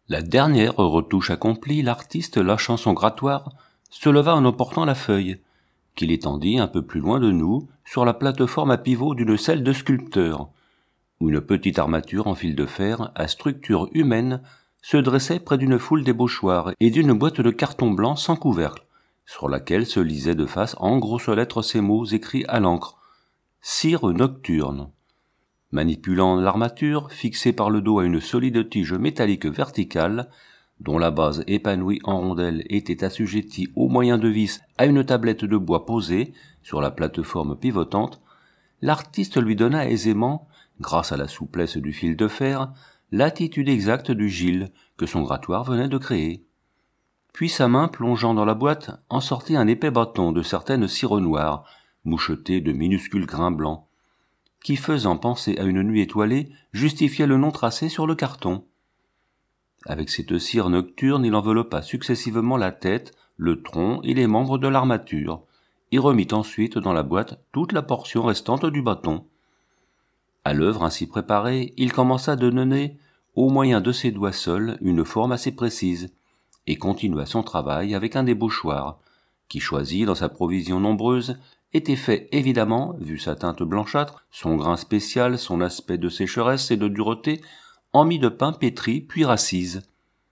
La dernière retouche accomplie, l'artiste, lâchant son grattoir, se leva en emportant la feuille, qu'il étendit un peu plus loin de nous, sur la plateforme à pivot d'une selle de sculpteur, où une petite armature en fil de fer, à structure humaine, se dressait près d'une foule d'ébauchoirs et d'une boîte de carton blanc sans couvercle, sur laquelle se lisaient de face en grosses lettres ces mots écrits à l'encre. « Cire nocturne ». Manipulant l'armature, fixée par le dos à une solide tige métallique verticale, dont la base épanouie en rondelles était assujettie au moyen de vis à une tablette de bois posée sur la plateforme pivotante, l'artiste lui donna aisément, grâce à la souplesse du fil de fer, l'attitude exacte du Gilles que son grattoir venait de créer. Puis sa main, plongeant dans la boîte, en sortit un épais bâton de certaine cire noire, moucheté de minuscules grains blancs, qui, faisant penser à une nuit étoilée, justifiait le nom tracé sur le carton. Avec cette cire nocturne, il enveloppa successivement la tête, le tronc et les membres de l'armature, et remit ensuite dans la boîte toute la portion restante du bâton. À l'œuvre ainsi préparée, il commença de donner, au moyen de ses doigts seuls, une forme assez précise, et continua son travail avec un débauchoir, qui, choisi dans sa provision nombreuse, était fait évidemment, vu sa teinte blanchâtre, son grain spécial, son aspect de sécheresse et de dureté, en mie de pain pétri puis rassise.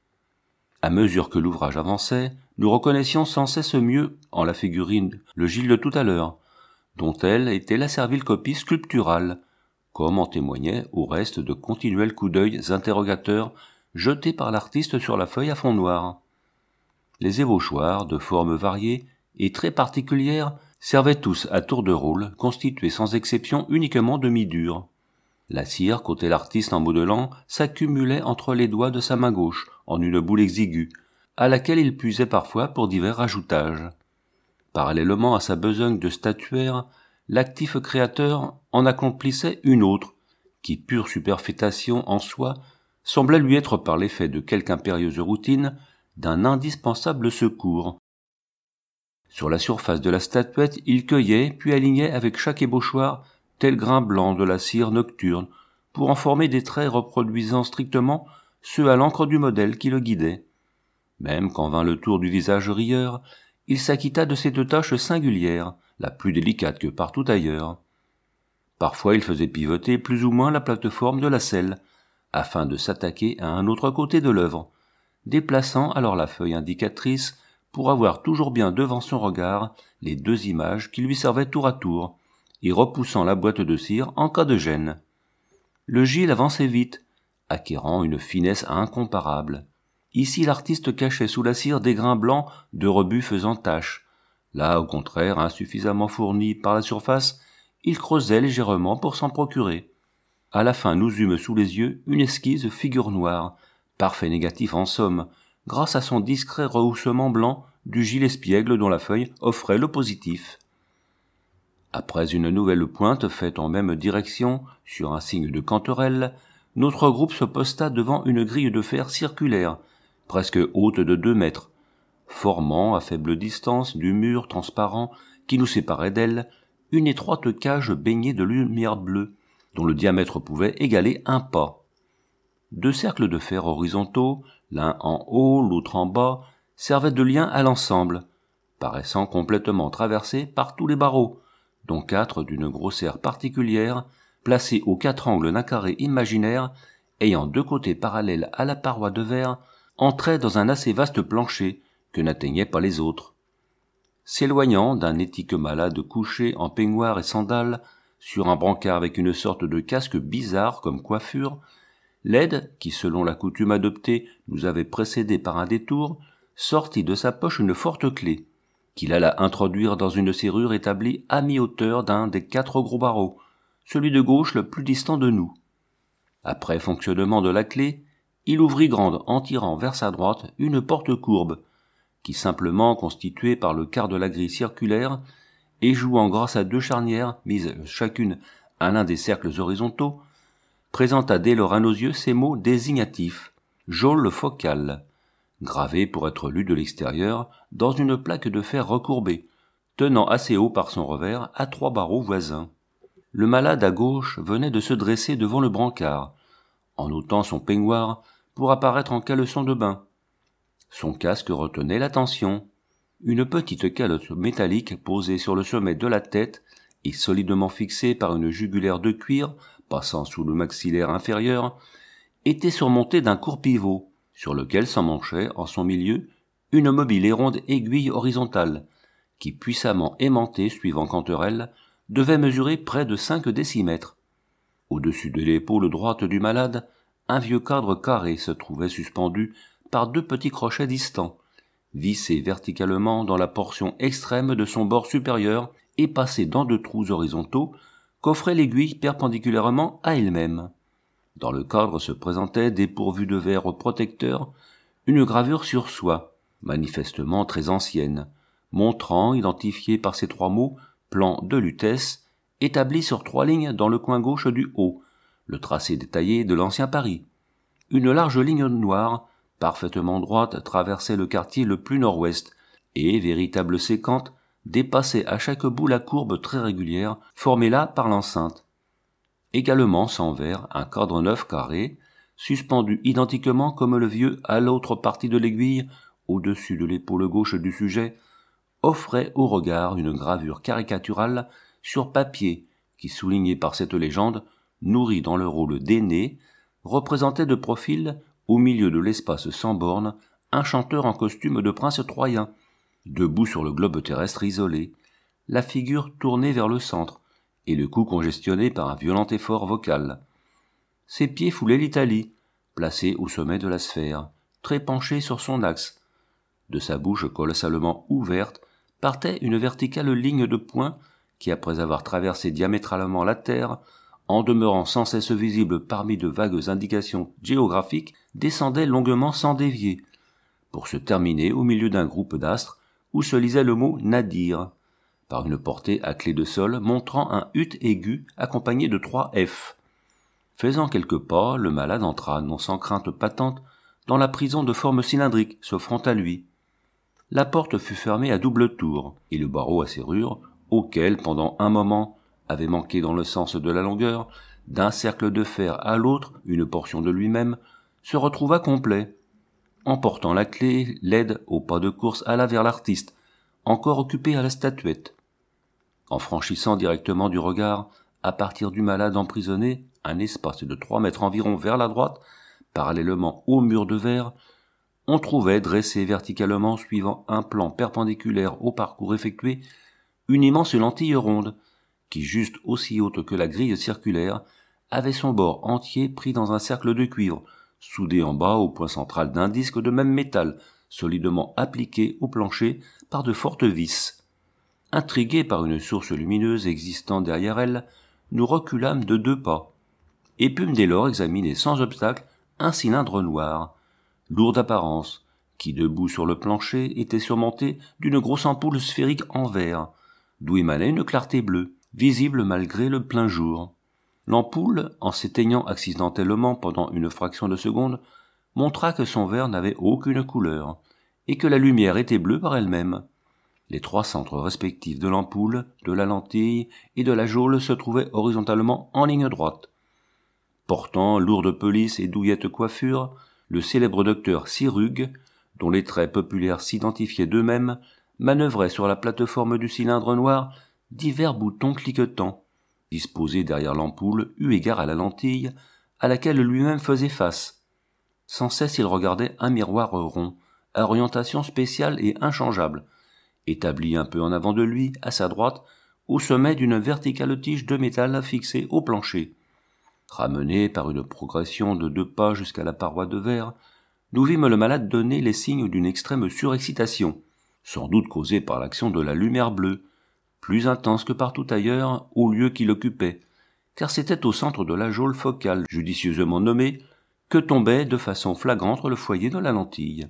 À mesure que l'ouvrage avançait, nous reconnaissions sans cesse mieux, en la figurine, le Gilles de tout à l'heure, dont elle était la servile copie sculpturale, comme en témoignaient au reste de continuels coups d'œil interrogateurs jetés par l'artiste sur la feuille à fond noir. Les ébauchoirs, de formes variées et très particulières, servaient tous à tour de rôle, constitués sans exception uniquement de mi-durs. La cire, qu'ôtait l'artiste en modelant, s'accumulait entre les doigts de sa main gauche, en une boule exiguë, à laquelle il puisait parfois pour divers ajoutages. Parallèlement à sa besogne de statuaire, l'actif créateur en accomplissait une autre, qui, pure superfétation en soi, semblait lui être, par l'effet de quelque impérieuse routine, d'un indispensable secours. Sur la surface de la statuette, il cueillait, puis alignait avec chaque ébauchoir tel grain blanc de la cire nocturne, pour en former des traits reproduisant strictement ceux à l'encre du modèle qui le guidait. Même quand vint le tour du visage rieur, il s'acquitta de cette tâche singulière, la plus délicate que partout ailleurs. Parfois il faisait pivoter plus ou moins la plateforme de la selle, afin de s'attaquer à un autre côté de l'œuvre, déplaçant alors la feuille indicatrice pour avoir toujours bien devant son regard les deux images qui lui servaient tour à tour, et repoussant la boîte de cire en cas de gêne. Le Gilles avançait vite, acquérant une finesse incomparable. Ici l'artiste cachait sous la cire des grains blancs de rebut faisant tache. Là, au contraire, insuffisamment fourni par la surface, il creusait légèrement pour s'en procurer. À la fin, nous eûmes sous les yeux une esquisse figure noire, parfait négatif en somme, grâce à son discret rehaussement blanc du Gilles espiègle dont la feuille offrait le positif. Après une nouvelle pointe faite en même direction, sur un signe de canterelle, notre groupe se posta devant une grille de fer circulaire, presque haute de 2 mètres, formant, à faible distance du mur transparent qui nous séparait d'elle, une étroite cage baignée de lumière bleue, dont le diamètre pouvait égaler 1 pas. 2 cercles de fer horizontaux, l'un en haut, l'autre en bas, servaient de lien à l'ensemble, paraissant complètement traversés par tous les barreaux, dont 4 d'une grosseur particulière, placés aux 4 angles d'un carré imaginaire, ayant 2 côtés parallèles à la paroi de verre, entraient dans un assez vaste plancher que n'atteignaient pas les autres. S'éloignant d'un étique malade couché en peignoir et sandales, sur un brancard avec une sorte de casque bizarre comme coiffure, l'aide, qui selon la coutume adoptée nous avait précédés par un détour, sortit de sa poche une forte clé, qu'il alla introduire dans une serrure établie à mi-hauteur d'un des 4 gros barreaux, celui de gauche le plus distant de nous. Après fonctionnement de la clé, il ouvrit grande en tirant vers sa droite une porte courbe, qui simplement constituée par le quart de la grille circulaire et jouant grâce à 2 charnières mises chacune à l'un des cercles horizontaux, présenta dès lors à nos yeux ces mots désignatifs, geôle focale, gravés pour être lus de l'extérieur dans une plaque de fer recourbée, tenant assez haut par son revers à 3 barreaux voisins. Le malade à gauche venait de se dresser devant le brancard, en ôtant son peignoir pour apparaître en caleçon de bain. Son casque retenait l'attention. Une petite calotte métallique posée sur le sommet de la tête et solidement fixée par une jugulaire de cuir passant sous le maxillaire inférieur, était surmontée d'un court pivot, sur lequel s'emmanchait, en son milieu, une mobile et ronde aiguille horizontale, qui, puissamment aimantée suivant Canterelle, devait mesurer près de 5 décimètres. Au-dessus de l'épaule droite du malade, un vieux cadre carré se trouvait suspendu par 2 petits crochets distants, vissés verticalement dans la portion extrême de son bord supérieur et passés dans 2 trous horizontaux qu'offrait l'aiguille perpendiculairement à elle-même. Dans le cadre se présentait, dépourvu de verre protecteur, une gravure sur soie, manifestement très ancienne, montrant, identifié par ces 3 mots, plan de Lutèce, établi sur 3 lignes dans le coin gauche du haut, le tracé détaillé de l'ancien Paris. Une large ligne noire, parfaitement droite, traversait le quartier le plus nord-ouest, et, véritable séquente, dépassait à chaque bout la courbe très régulière, formée là par l'enceinte. Également sans verre, un cadre neuf carré, suspendu identiquement comme le vieux à l'autre partie de l'aiguille, au-dessus de l'épaule gauche du sujet, offrait au regard une gravure caricaturale sur papier qui, soulignée par cette légende, nourrie dans le rôle d'aîné, représentait de profil, au milieu de l'espace sans bornes, un chanteur en costume de prince troyen, debout sur le globe terrestre isolé, la figure tournée vers le centre, et le cou congestionné par un violent effort vocal. Ses pieds foulaient l'Italie, placés au sommet de la sphère, très penché sur son axe. De sa bouche colossalement ouverte partait une verticale ligne de points qui, après avoir traversé diamétralement la Terre, en demeurant sans cesse visible parmi de vagues indications géographiques, descendait longuement sans dévier, pour se terminer au milieu d'un groupe d'astres où se lisait le mot « Nadir », par une portée à clé de sol montrant un ut aigu accompagné de 3 F. Faisant quelques pas, le malade entra, non sans crainte patente, dans la prison de forme cylindrique s'offrant à lui. La porte fut fermée à double tour, et le barreau à serrure, auquel, pendant un moment, avait manqué dans le sens de la longueur, d'un cercle de fer à l'autre une portion de lui-même, se retrouva complet. Emportant la clé, l'aide au pas de course alla vers l'artiste, encore occupé à la statuette. En franchissant directement du regard, à partir du malade emprisonné, un espace de 3 mètres environ vers la droite, parallèlement au mur de verre, on trouvait dressé verticalement suivant un plan perpendiculaire au parcours effectué, une immense lentille ronde, qui, juste aussi haute que la grille circulaire, avait son bord entier pris dans un cercle de cuivre, soudé en bas au point central d'un disque de même métal, solidement appliqué au plancher par de fortes vis. Intrigués par une source lumineuse existant derrière elle, nous reculâmes de 2 pas, et pûmes dès lors examiner sans obstacle un cylindre noir, lourd d'apparence, qui, debout sur le plancher, était surmonté d'une grosse ampoule sphérique en verre, d'où émanait une clarté bleue, visible malgré le plein jour. L'ampoule, en s'éteignant accidentellement pendant une fraction de seconde, montra que son verre n'avait aucune couleur, et que la lumière était bleue par elle-même. Les 3 centres respectifs de l'ampoule, de la lentille et de la geôle se trouvaient horizontalement en ligne droite. Portant lourde pelisse et douillette coiffure, le célèbre docteur Sirugue, dont les traits populaires s'identifiaient d'eux-mêmes, manœuvrait sur la plateforme du cylindre noir divers boutons cliquetants, disposés derrière l'ampoule eu égard à la lentille, à laquelle lui-même faisait face. Sans cesse il regardait un miroir rond, à orientation spéciale et inchangeable, établi un peu en avant de lui, à sa droite, au sommet d'une verticale tige de métal fixée au plancher. Ramené par une progression de 2 pas jusqu'à la paroi de verre, nous vîmes le malade donner les signes d'une extrême surexcitation, sans doute causée par l'action de la lumière bleue, plus intense que partout ailleurs au lieu qu'il occupait, car c'était au centre de la geôle focale, judicieusement nommée, que tombait de façon flagrante le foyer de la lentille.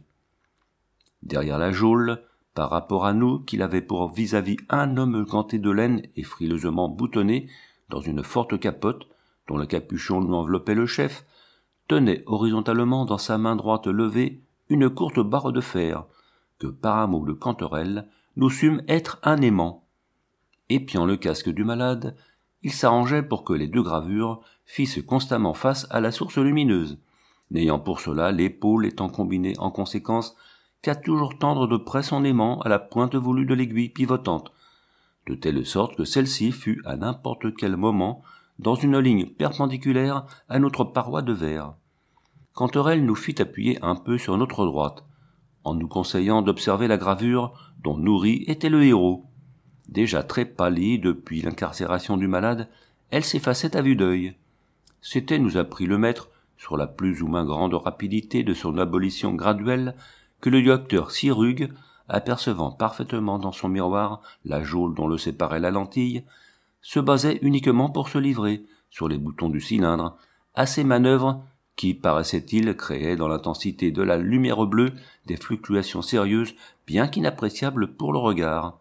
Derrière la geôle, par rapport à nous, qu'il avait pour vis-à-vis un homme ganté de laine et frileusement boutonné dans une forte capote, dont le capuchon lui enveloppait le chef, tenait horizontalement dans sa main droite levée une courte barre de fer, que par un mot de Canterelle, nous sûmes être un aimant. Épiant le casque du malade, il s'arrangeait pour que les 2 gravures fissent constamment face à la source lumineuse, n'ayant pour cela l'épaule étant combinée en conséquence qu'à toujours tendre de près son aimant à la pointe voulue de l'aiguille pivotante, de telle sorte que celle-ci fût à n'importe quel moment dans une ligne perpendiculaire à notre paroi de verre. Canterelle nous fit appuyer un peu sur notre droite, en nous conseillant d'observer la gravure dont Nourri était le héros. Déjà très pâlie depuis l'incarcération du malade, elle s'effaçait à vue d'œil. C'était, nous apprit le maître, sur la plus ou moins grande rapidité de son abolition graduelle, que le docteur Sirugue, apercevant parfaitement dans son miroir la geôle dont le séparait la lentille, se basait uniquement pour se livrer, sur les boutons du cylindre, à ces manœuvres qui, paraissait-il, créaient dans l'intensité de la lumière bleue des fluctuations sérieuses bien qu'inappréciables pour le regard.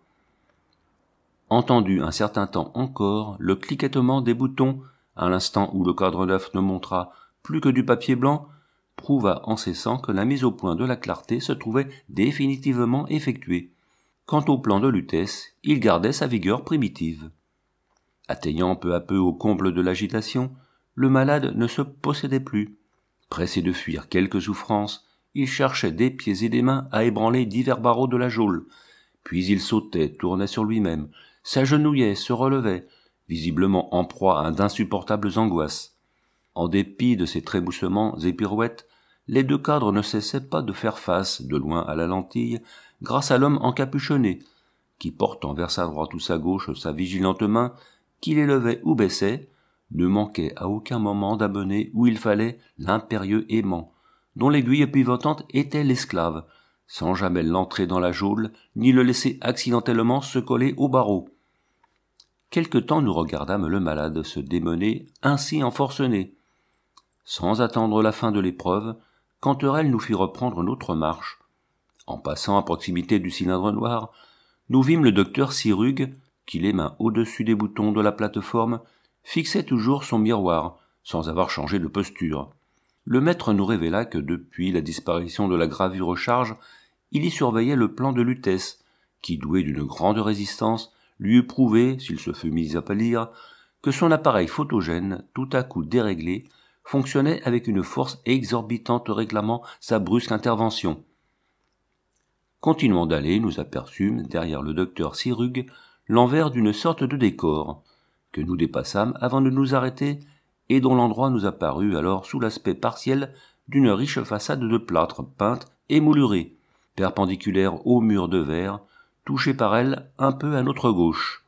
Entendu un certain temps encore le cliquettement des boutons, à l'instant où le cadre neuf ne montra plus que du papier blanc, prouva en cessant que la mise au point de la clarté se trouvait définitivement effectuée. Quant au plan de Lutèce, il gardait sa vigueur primitive. Atteignant peu à peu au comble de l'agitation, le malade ne se possédait plus. Pressé de fuir quelque souffrance, il cherchait des pieds et des mains à ébranler divers barreaux de la geôle, puis il sautait, tournait sur lui-même, s'agenouillait, se relevait, visiblement en proie à d'insupportables angoisses. En dépit de ces trémoussements et pirouettes, les deux cadres ne cessaient pas de faire face, de loin à la lentille, grâce à l'homme encapuchonné, qui, portant vers sa droite ou sa gauche sa vigilante main, qu'il élevait ou baissait, ne manquait à aucun moment d'amener où il fallait l'impérieux aimant, dont l'aiguille pivotante était l'esclave, sans jamais l'entrer dans la geôle, ni le laisser accidentellement se coller au barreau. Quelque temps nous regardâmes le malade se démener ainsi en forcené. Sans attendre la fin de l'épreuve, Canterelle nous fit reprendre notre marche. En passant à proximité du cylindre noir, nous vîmes le docteur Sirugue, qui, les mains au-dessus des boutons de la plateforme, fixait toujours son miroir, sans avoir changé de posture. Le maître nous révéla que depuis la disparition de la gravure charge, il y surveillait le plan de Lutèce, qui, doué d'une grande résistance, lui eût prouvé, s'il se fût mis à pâlir, que son appareil photogène, tout à coup déréglé, fonctionnait avec une force exorbitante réclamant sa brusque intervention. Continuant d'aller, nous aperçûmes, derrière le docteur Sirugue, l'envers d'une sorte de décor, que nous dépassâmes avant de nous arrêter, et dont l'endroit nous apparut alors sous l'aspect partiel d'une riche façade de plâtre peinte et moulurée, perpendiculaire au mur de verre, touchée par elle un peu à notre gauche.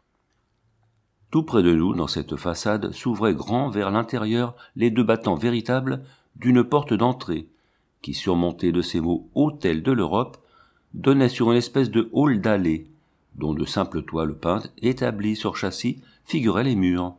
Tout près de nous, dans cette façade, s'ouvraient grand vers l'intérieur les deux battants véritables d'une porte d'entrée, qui, surmontée de ces mots « Hôtel de l'Europe », donnait sur une espèce de hall d'allée, dont de simples toiles peintes, établies sur châssis, figuraient les murs.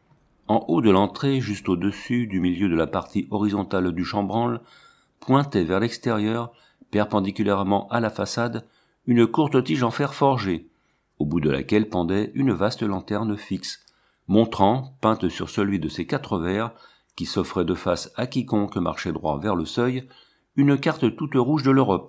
En haut de l'entrée, juste au-dessus du milieu de la partie horizontale du chambranle, pointait vers l'extérieur, perpendiculairement à la façade, une courte tige en fer forgé, au bout de laquelle pendait une vaste lanterne fixe, montrant, peinte sur celui de ses 4 verres, qui s'offrait de face à quiconque marchait droit vers le seuil, une carte toute rouge de l'Europe.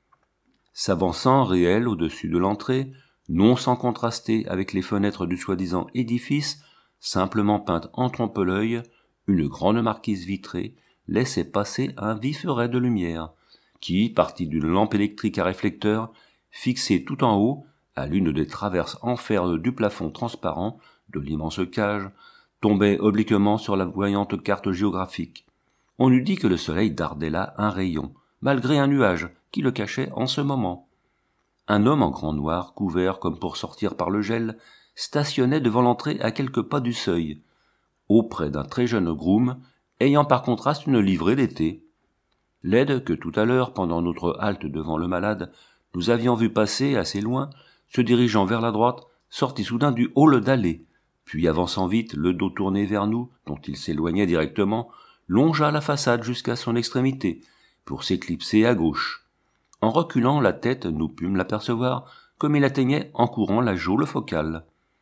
S'avançant réel au-dessus de l'entrée, non sans contraster avec les fenêtres du soi-disant édifice, simplement peinte en trompe-l'œil, une grande marquise vitrée laissait passer un vif ray de lumière, qui, parti d'une lampe électrique à réflecteur, fixée tout en haut, à l'une des traverses en fer du plafond transparent de l'immense cage, tombait obliquement sur la voyante carte géographique. On eût dit que le soleil dardait là un rayon, malgré un nuage qui le cachait en ce moment. Un homme en grand noir, couvert comme pour sortir par le gel, stationnait devant l'entrée à quelques pas du seuil, auprès d'un très jeune groom, ayant par contraste une livrée d'été. L'aide que tout à l'heure, pendant notre halte devant le malade, nous avions vu passer assez loin, se dirigeant vers la droite, sortit soudain du hall d'allée, puis avançant vite, le dos tourné vers nous, dont il s'éloignait directement, longea la façade jusqu'à son extrémité, pour s'éclipser à gauche. En reculant la tête, nous pûmes l'apercevoir, comme il atteignait en courant la geôle focale.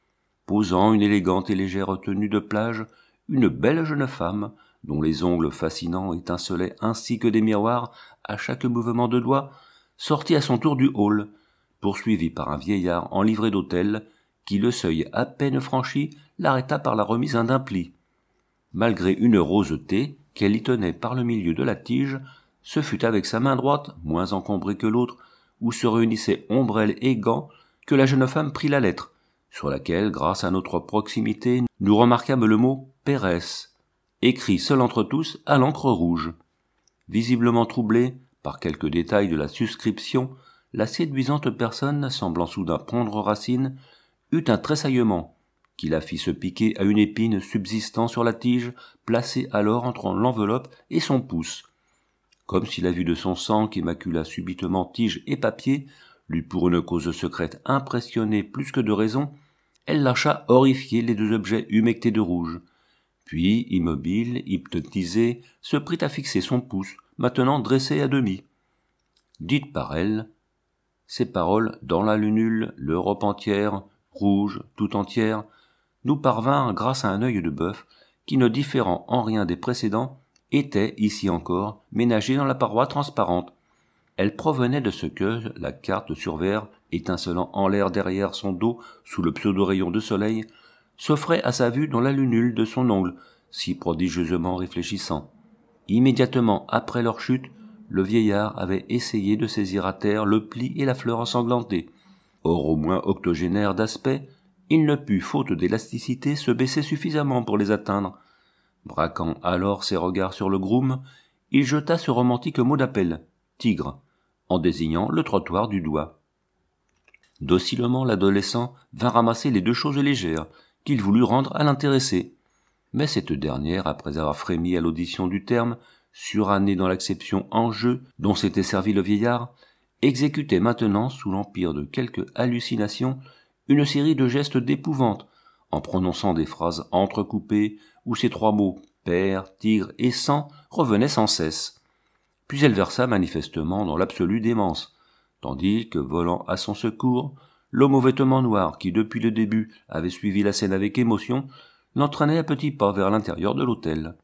Posant une élégante et légère tenue de plage, une belle jeune femme, dont les ongles fascinants étincelaient ainsi que des miroirs à chaque mouvement de doigt, sortit à son tour du hall, poursuivi par un vieillard en livrée d'hôtel, qui, le seuil à peine franchi, l'arrêta par la remise d'un pli. Malgré une roseté, qu'elle y tenait par le milieu de la tige, ce fut avec sa main droite, moins encombrée que l'autre, où se réunissaient ombrelle et gants, que la jeune femme prit la lettre, sur laquelle, grâce à notre proximité, nous remarquâmes le mot « Pérès », écrit seul entre tous à l'encre rouge. Visiblement troublée par quelques détails de la suscription, la séduisante personne, semblant soudain prendre racine, eut un tressaillement, qui la fit se piquer à une épine subsistant sur la tige, placée alors entre l'enveloppe et son pouce. Comme si la vue de son sang qui macula subitement tige et papier l'eût pour une cause secrète impressionnée plus que de raison, elle lâcha horrifiée les deux objets humectés de rouge. Puis, immobile, hypnotisée, se prit à fixer son pouce, maintenant dressé à demi. Dites par elle, ces paroles, dans la lunule, l'Europe entière, rouge, tout entière, nous parvinrent grâce à un œil de bœuf, qui, ne différant en rien des précédents, était, ici encore, ménagé dans la paroi transparente. Elle provenait de ce que la carte sur verre, étincelant en l'air derrière son dos sous le pseudo-rayon de soleil, s'offrait à sa vue dans la lunule de son ongle, si prodigieusement réfléchissant. Immédiatement après leur chute, le vieillard avait essayé de saisir à terre le pli et la fleur ensanglantée. Or, au moins octogénaire d'aspect, il ne put, faute d'élasticité, se baisser suffisamment pour les atteindre. Braquant alors ses regards sur le groom, il jeta ce romantique mot d'appel, « tigre », en désignant le trottoir du doigt. Docilement, l'adolescent vint ramasser les deux choses légères qu'il voulut rendre à l'intéressé. Mais cette dernière, après avoir frémi à l'audition du terme, surannée dans l'acception en jeu dont s'était servi le vieillard, exécutait maintenant, sous l'empire de quelque hallucination, une série de gestes d'épouvante, en prononçant des phrases entrecoupées où ces trois mots « père »,« tigre » et « sang » revenaient sans cesse. Puis elle versa manifestement dans l'absolue démence, tandis que, volant à son secours, l'homme aux vêtements noirs, qui depuis le début avait suivi la scène avec émotion, l'entraînait à petits pas vers l'intérieur de l'hôtel.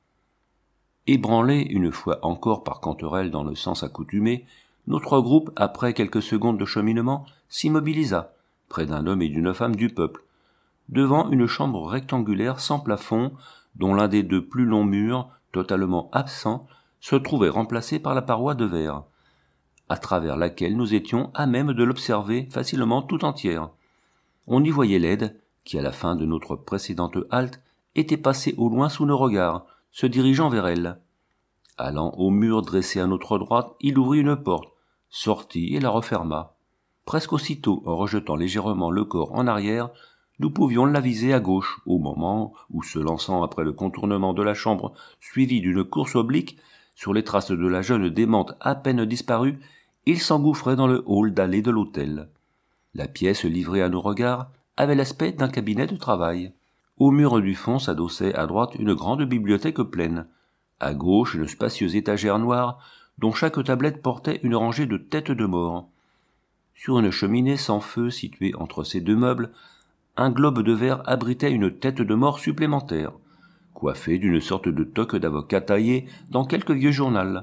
Ébranlé une fois encore par Canterelle dans le sens accoutumé, notre groupe, après quelques secondes de cheminement, s'immobilisa, près d'un homme et d'une femme du peuple, devant une chambre rectangulaire sans plafond, dont l'un des deux plus longs murs, totalement absent, se trouvait remplacé par la paroi de verre, à travers laquelle nous étions à même de l'observer facilement tout entière. On y voyait l'aide, qui à la fin de notre précédente halte était passée au loin sous nos regards, se dirigeant vers elle. Allant au mur dressé à notre droite, il ouvrit une porte, sortit et la referma. Presque aussitôt, en rejetant légèrement le corps en arrière, nous pouvions l'aviser à gauche, au moment où, se lançant après le contournement de la chambre, suivi d'une course oblique, sur les traces de la jeune démente à peine disparue, il s'engouffrait dans le hall d'allée de l'hôtel. La pièce livrée à nos regards avait l'aspect d'un cabinet de travail. Au mur du fond s'adossait à droite une grande bibliothèque pleine. À gauche, une spacieuse étagère noire, dont chaque tablette portait une rangée de têtes de mort. Sur une cheminée sans feu située entre ces deux meubles, un globe de verre abritait une tête de mort supplémentaire, coiffée d'une sorte de toque d'avocat taillée dans quelque vieux journal.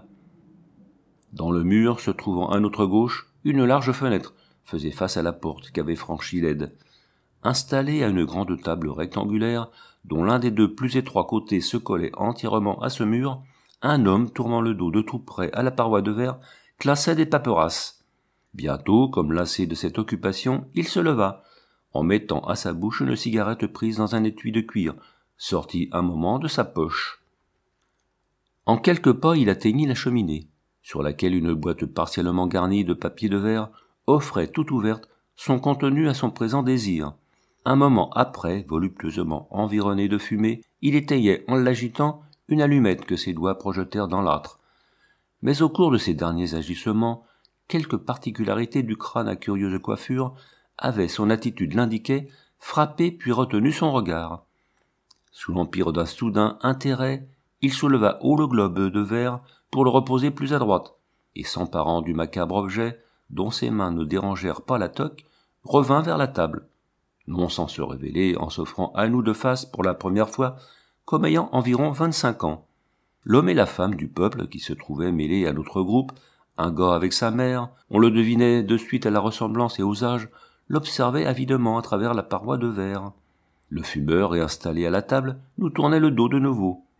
Dans le mur, se trouvant à notre gauche, une large fenêtre faisait face à la porte qu'avait franchie l'aide. Installé à une grande table rectangulaire, dont l'un des deux plus étroits côtés se collait entièrement à ce mur, un homme, tournant le dos de tout près à la paroi de verre, classait des paperasses. Bientôt, comme lassé de cette occupation, il se leva, en mettant à sa bouche une cigarette prise dans un étui de cuir, sorti un moment de sa poche. En quelques pas, il atteignit la cheminée, sur laquelle une boîte partiellement garnie de papier de verre offrait toute ouverte son contenu à son présent désir. Un moment après, voluptueusement environné de fumée, il étayait, en l'agitant, une allumette que ses doigts projetèrent dans l'âtre. Mais au cours de ces derniers agissements, quelques particularités du crâne à curieuse coiffure avaient, son attitude l'indiquait, frappé puis retenu son regard. Sous l'empire d'un soudain intérêt, il souleva haut le globe de verre pour le reposer plus à droite, et s'emparant du macabre objet, dont ses mains ne dérangèrent pas la toque, revint vers la table, non sans se révéler en s'offrant à nous de face pour la première fois, comme ayant environ 25 ans. L'homme et la femme du peuple qui se trouvaient mêlés à notre groupe, un gars avec sa mère, on le devinait de suite à la ressemblance et aux âges, l'observaient avidement à travers la paroi de verre. Le fumeur, réinstallé à la table, nous tournait le dos de nouveau,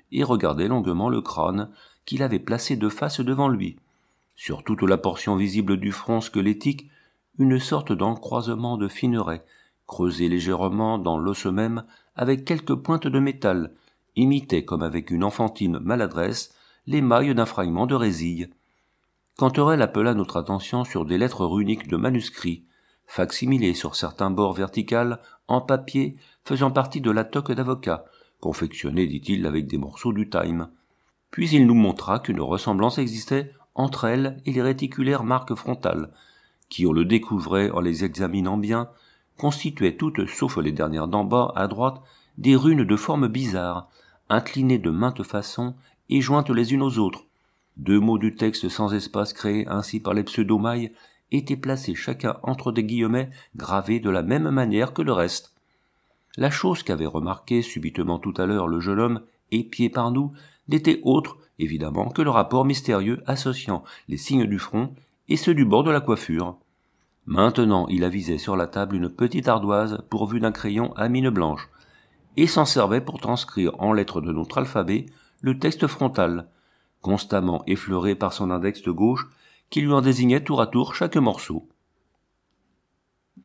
et regardait longuement le crâne qu'il avait placé de face devant lui. Sur toute la portion visible du front squelettique, une sorte d'encroisement de fines raies, creusé légèrement dans l'os même avec quelques pointes de métal, imitait comme avec une enfantine maladresse l'émail d'un fragment de résille. Canterel appela notre attention sur des lettres runiques de manuscrits, facsimilées sur certains bords verticales en papier faisant partie de la toque d'avocat, confectionnée, dit-il, avec des morceaux du Time. Puis il nous montra qu'une ressemblance existait entre elles et les réticulaires marques frontales, qui, on le découvrait en les examinant bien, constituaient toutes, sauf les dernières d'en bas, à droite, des runes de forme bizarre, inclinées de maintes façons et jointes les unes aux autres. 2 mots du texte sans espace créés ainsi par les pseudomailles étaient placés chacun entre des guillemets gravés de la même manière que le reste. La chose qu'avait remarquée subitement tout à l'heure le jeune homme, épié par nous, n'était autre, évidemment, que le rapport mystérieux associant les signes du front et ceux du bord de la coiffure. Maintenant, il avisait sur la table une petite ardoise pourvue d'un crayon à mine blanche, et s'en servait pour transcrire en lettres de notre alphabet le texte frontal, constamment effleuré par son index de gauche, qui lui en désignait tour à tour chaque morceau.